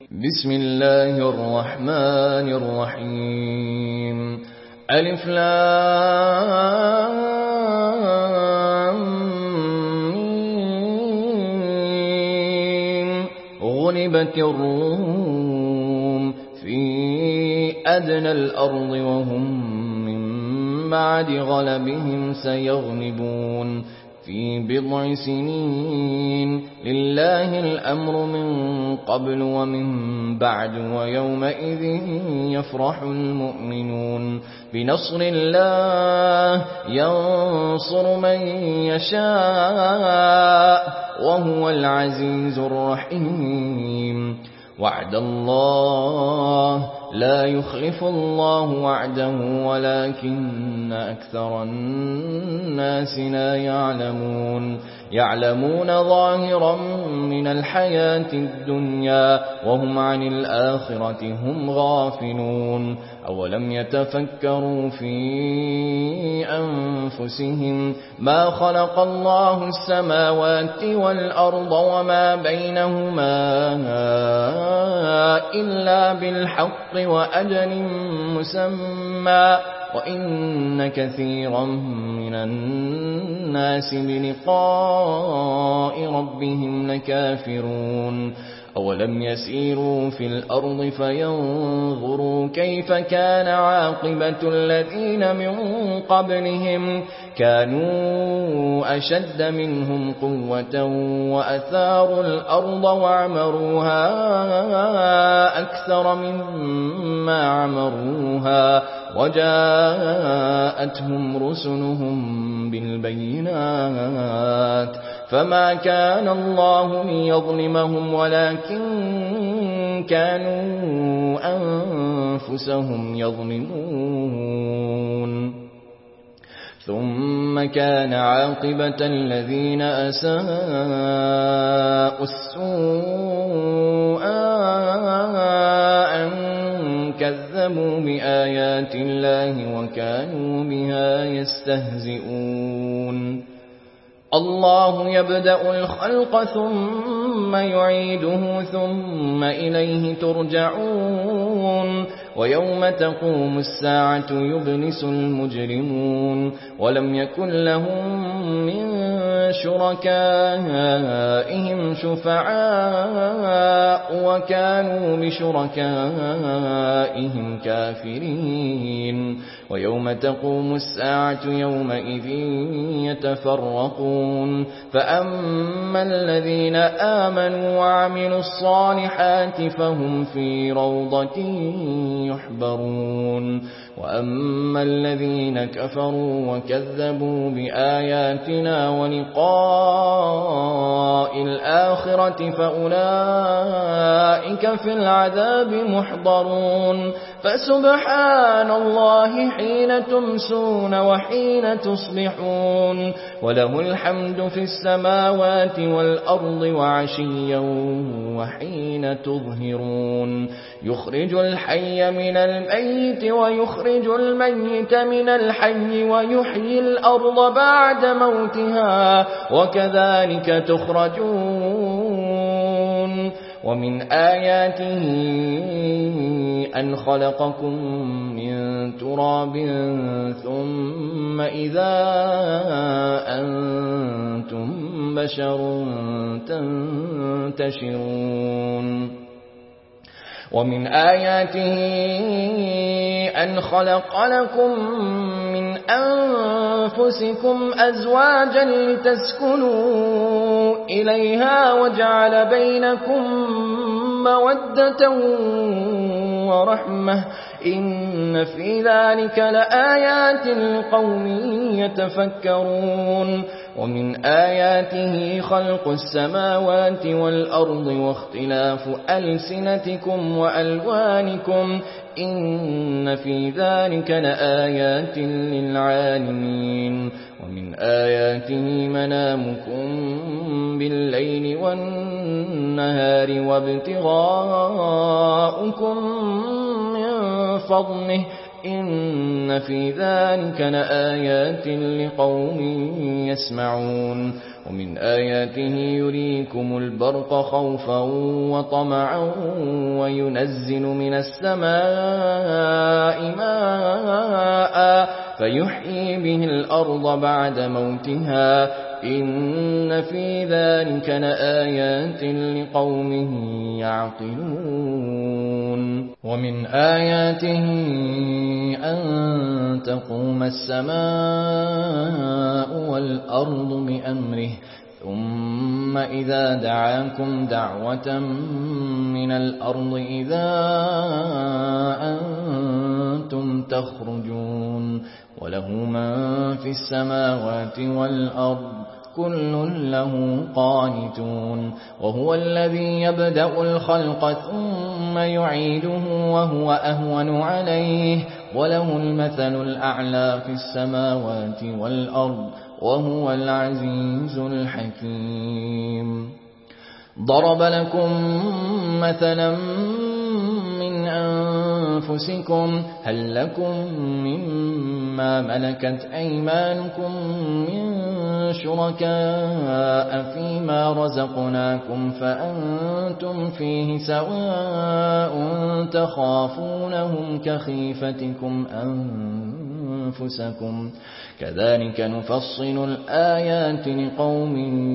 بسم الله الرحمن الرحيم ألف لام ميم غلبت الروم في أدنى الأرض وهم من بعد غلبهم سيغلبون في بضع سنين لله الأمر من قبل ومن بعد ويومئذ يفرح المؤمنون بنصر الله ينصر من يشاء وهو العزيز الرحيم وعد الله لا يخلف الله وعده ولكن أكثر الناس لا يعلمون ظاهرا من الحياة الدنيا وهم عن الآخرة هم غافلون أولم يتفكروا في أنفسهم ما خلق الله السماوات والأرض وما بينهما إلا بالحق وأجل مسمى وإن كثيرا من الناس بلقاء ربهم لكافرون أولم يسيروا في الأرض فينظروا كيف كان عاقبة الذين من قبلهم كانوا أشد منهم قوة وأثاروا الأرض وعمروها أكثر مما عمروها وجاءتهم رسلهم بالبينات فما كان الله ليظلمهم ولكن كانوا أنفسهم يظلمون ثم كان عاقبة الذين أساءوا السوء أن كذبوا بآيات الله وكانوا بها يستهزئون الله يبدأ الخلق ثم يعيده ثم إليه ترجعون ويوم تقوم الساعة يبلس المجرمون ولم يكن لهم من شركائهم شفعاء وكانوا بشركائهم كافرين ويوم تقوم الساعة يومئذ يتفرقون فأما الذين آمنوا وعملوا الصالحات فهم في روضة يحبرون وأما الذين كفروا وكذبوا بآياتنا ولقاء الآخرة فأولئك في العذاب محضرون فسبحان الله حين تمسون وحين تصبحون وله الحمد في السماوات والأرض وعشيا وحين تظهرون يخرج الحي من الميت ويخرج الميت من الحي ويحيي الأرض بعد موتها وكذلك تخرجون ومن آياته أن خلقكم من تراب ثم إذا أنتم بشر تنتشرون ومن آياته أن خلق لكم من أنفسكم أزواجا لتسكنوا إليها وجعل بينكم مودة ورحمة إن في ذلك لآيات لقوم يتفكرون ومن آياته خلق السماوات والأرض واختلاف ألسنتكم وألوانكم إن في ذلك لآيات للعالمين ومن آياته منامكم بالليل والنهار وابتغاؤكم من فضله إن في ذلك لآيات لقوم يسمعون ومن آياته يريكم البرق خوفا وطمعا وينزل من السماء ماء فيحيي به الأرض بعد موتها إن في ذلك لآيات لقوم يعقلون ومن آياته أن تقوم السماء والأرض بأمره ثم إذا دعاكم دعوة من الأرض إذا أنتم تخرجون وله من في السماوات والأرض كل له قانتون وهو الذي يبدأ الخلق ثم يعيده وهو أهون عليه وله المثل الأعلى في السماوات والأرض وهو العزيز الحكيم ضرب لكم مثلا من أنفسكم هل لكم مما ملكت أيمانكم من شركاء فيما رزقناكم فأنتم فيه سواء تخافونهم كخيفتكم أنفسكم كذلك نفصل الآيات لقوم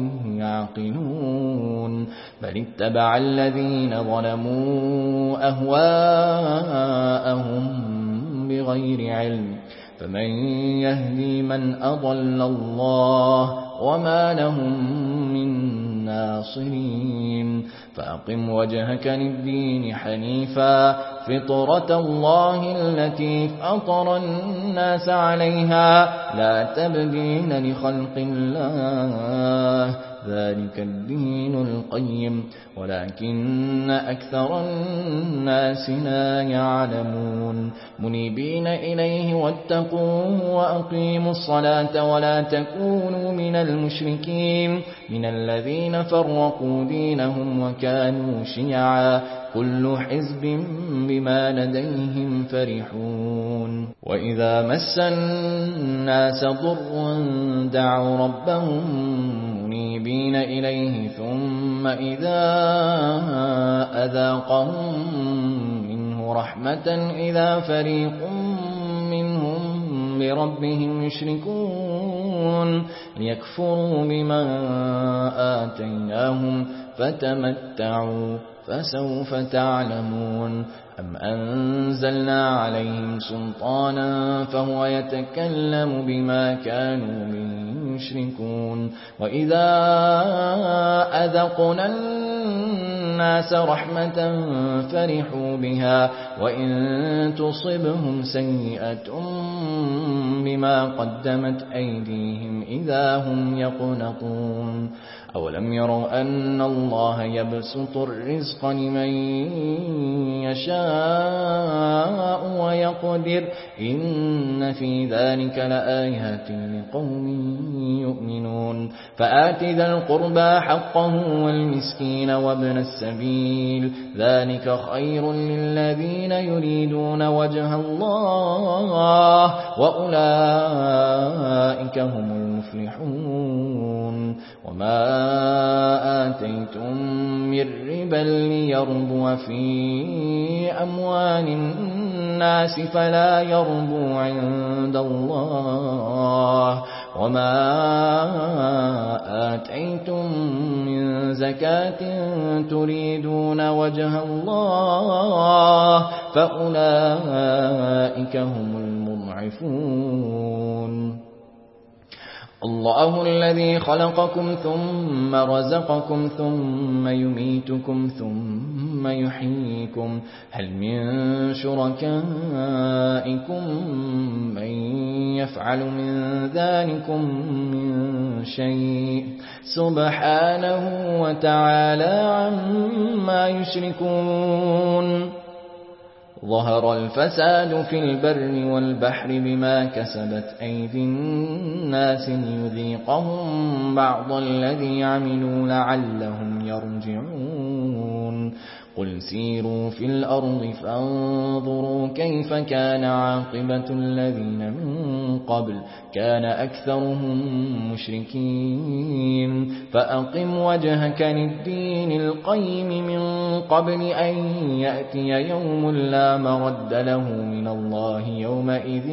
يعقلون بل اتبع الذين ظلموا أهواءهم بغير علم فمن يهدي من أضل الله وما لهم من ناصرين فأقم وجهك للدين حنيفا فطرة الله التي فطر الناس عليها لا تبديل لخلق الله ذلك الدين القيم ولكن أكثر الناس لا يعلمون منيبين إليه واتقوه وأقيموا الصلاة ولا تكونوا من المشركين من الذين فرقوا دينهم وكانوا شيعا كل حزب بما لديهم فرحون وإذا مس الناس ضر دعوا ربهم منيبين إليه ثم إذا أذاقهم منه رحمة إذا فريق منهم بربهم يشركون ليكفروا بما آتيناهم فتمتعوا فسوف تعلمون أم أنزلنا عليهم سلطانا فهو يتكلم بما كانوا يشركون وإذا أذقنا الناس رحمة فرحوا بها وإن تصبهم سيئة بما قدمت أيديهم إذا هم يقنطون أولم يروا أن الله يبسط الرزق لمن يشاء ويقدر إن في ذلك لآيات لقوم يؤمنون فآت ذا القربى حقه والمسكين وابن السبيل ذلك خير للذين يريدون وجه الله وأولئك هم المفلحون وما آتيتم من ربا ليربو في أموال الناس فلا يربو عند الله وما آتيتم من زكاة تريدون وجه الله فأولئك هم المضعفون الله الذي خلقكم ثم رزقكم ثم يميتكم ثم يحييكم هل من شركائكم من يفعل من ذلكم من شيء سبحانه وتعالى عما يشركون ظهر الفساد في البر والبحر بما كسبت أيدي الناس ليذيقهم بعض الذي عملوا لعلهم يرجعون قل سيروا في الأرض فانظروا كيف كان عاقبة الذين من قبل كان أكثرهم مشركين فأقم وجهك للدين القيم من قبل أن يأتي يوم لا مرد له من الله يومئذ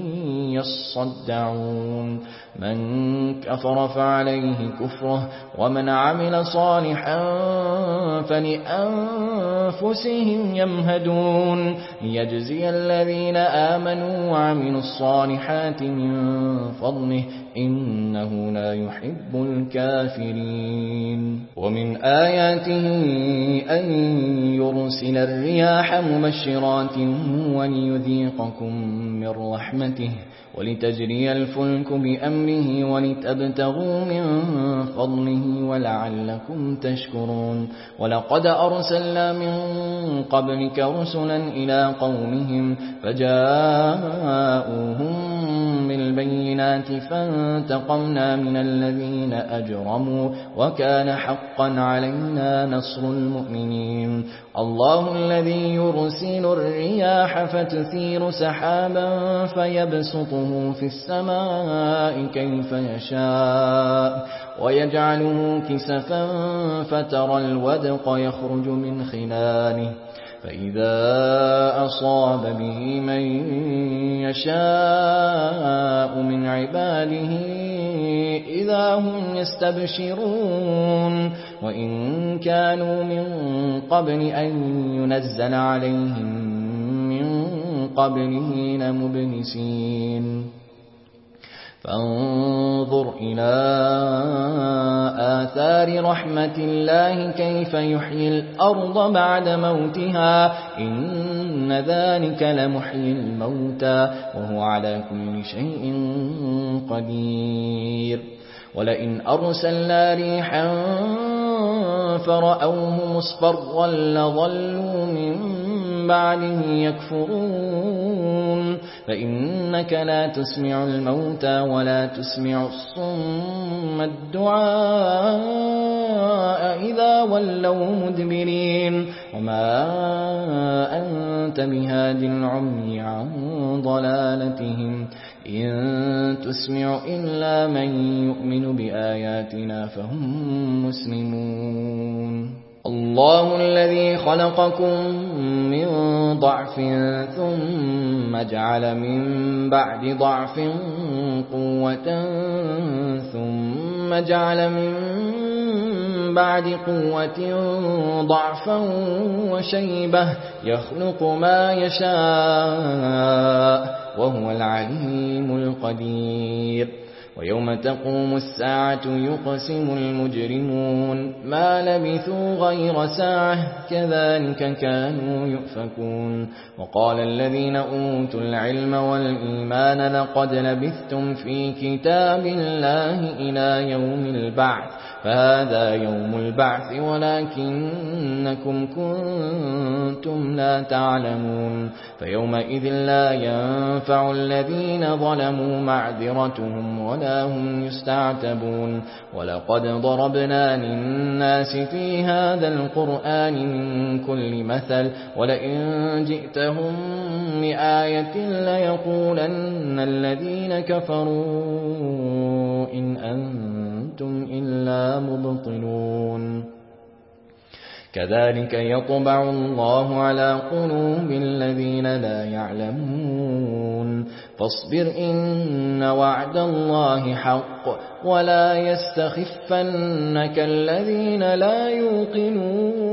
يصدعون من كفر فعليه كفره ومن عمل صالحا فلأنفسهم يمهدون ليجزي الذين آمنوا وعملوا الصالحات من فضله إنه لا يحب الكافرين ومن آياته أن يرسل الرياح مبشرات وليذيقكم من رحمته ولتجري الفلك بأمره ولتبتغوا من فضله ولعلكم تشكرون ولقد أرسلنا من قبلك رسلا إلى قومهم فجاءوهم بالبينات فانتقمنا من الذين أجرموا وكان حقا علينا نصر المؤمنين الله الذي يرسل الرياح فتثير سحابا فيبسطه في السماء كيف يشاء ويجعله كسفا فترى الودق يخرج من خلاله فإذا أصاب به من يشاء من عباده إذا هم يستبشرون وإن كانوا من قبل أن ينزل عليهم من قبله لمبلسين فانظر إلى آثار رحمة الله كيف يحيي الأرض بعد موتها إن ذلك لمحيي الموتى وهو على كل شيء قدير ولئن أرسلنا ريحا فرأوه مصفرا لظلوا من بعده يكفرون فإنك لا تسمع الموتى ولا تسمع الصم الدعاء إذا ولوا مدبرين وما أنت بهاد العمي عن ضلالتهم إن تسمع إلا من يؤمن بآياتنا فهم مسلمون الله الذي خلقكم من ضعف ثم جعل من بعد ضعف قوة ثم جعل من بعد قوة ضعفا وشيبة يخلق ما يشاء وهو العليم القدير ويوم تقوم الساعة يقسم المجرمون ما لبثوا غير ساعة كذلك كانوا يؤفكون وقال الذين أوتوا العلم والإيمان لقد لبثتم في كتاب الله إلى يوم البعث فهذا يوم البعث ولكنكم كنتم لا تعلمون فيومئذ لا ينفع الذين ظلموا معذرتهم ولا هم يستعتبون ولقد ضربنا للناس في هذا القرآن من كل مثل ولئن جئتهم بآية ليقولن الذين كفروا إن أنتم إلا مبطلون كذلك يطبع الله على قلوب الذين لا يعلمون فاصبر إن وعد الله حق ولا يستخفنك الذين لا يوقنون